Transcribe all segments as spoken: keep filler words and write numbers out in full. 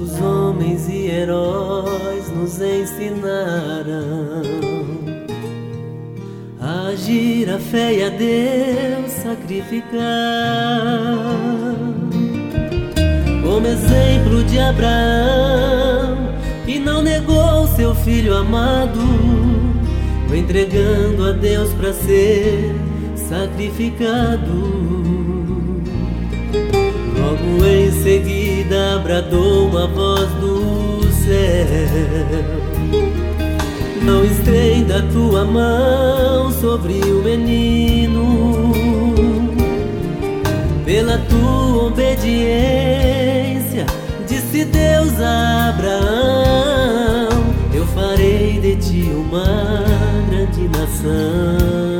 Tantos homens e heróis nos ensinaram a agir a fé e a Deus sacrificar. Como exemplo de Abraão, que não negou seu filho amado, foi entregando a Deus para ser sacrificado. Logo em seguida bradou uma voz do céu: não estenda a tua mão sobre o menino. Pela tua obediência, disse Deus a Abraão, eu farei de ti uma grande nação.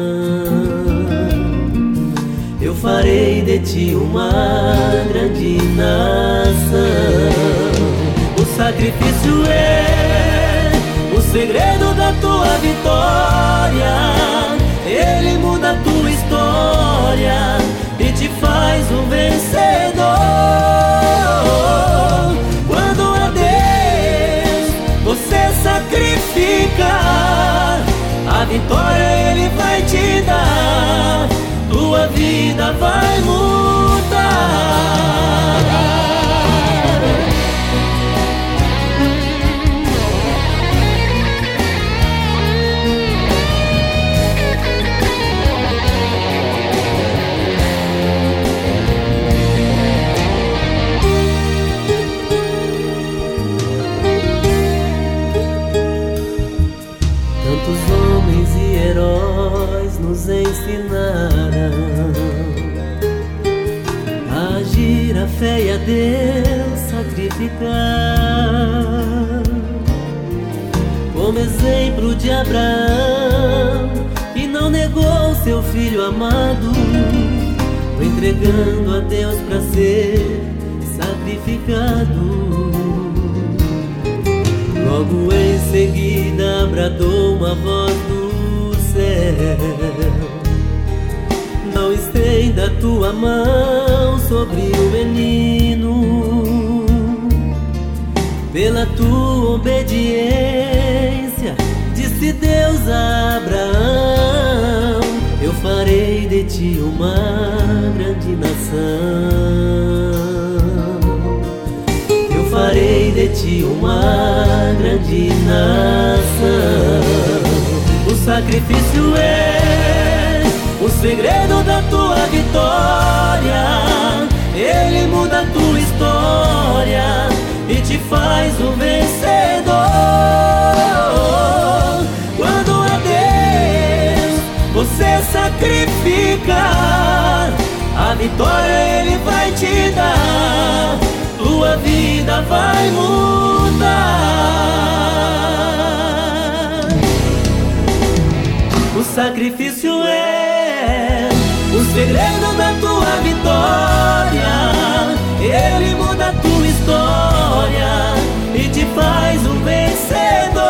Eu farei de ti uma grande nação. O sacrifício é o segredo da tua vitória. Ele muda a tua história e te faz um vencedor. Quando a Deus você sacrifica, a vitória Ele vai te dar. Tua vida vai mudar. Tantos homens e heróis nos ensinaram a agir a fé e a Deus sacrificar. Como exemplo de Abraão, que não negou seu filho amado, foi entregando a Deus para ser sacrificado. Logo em seguida bradou uma voz do céu: não estenda a tua mão sobre o menino. Pela tua obediência, disse Deus a Abraão, eu farei de ti uma grande nação. Eu farei de ti uma grande nação. O sacrifício é o segredo da tua vitória. Ele muda a tua história e te faz um vencedor. Quando a Deus você sacrifica, a vitória Ele vai te dar. Tua vida vai mudar. O sacrifício é o segredo da tua vitória. Ele muda a tua história e te faz um vencedor.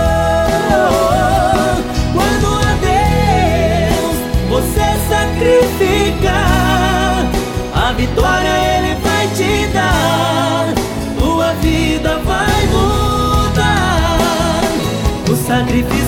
Quando a Deus você sacrifica, a vitória Ele vai te dar. Tua vida vai mudar. O sacrifício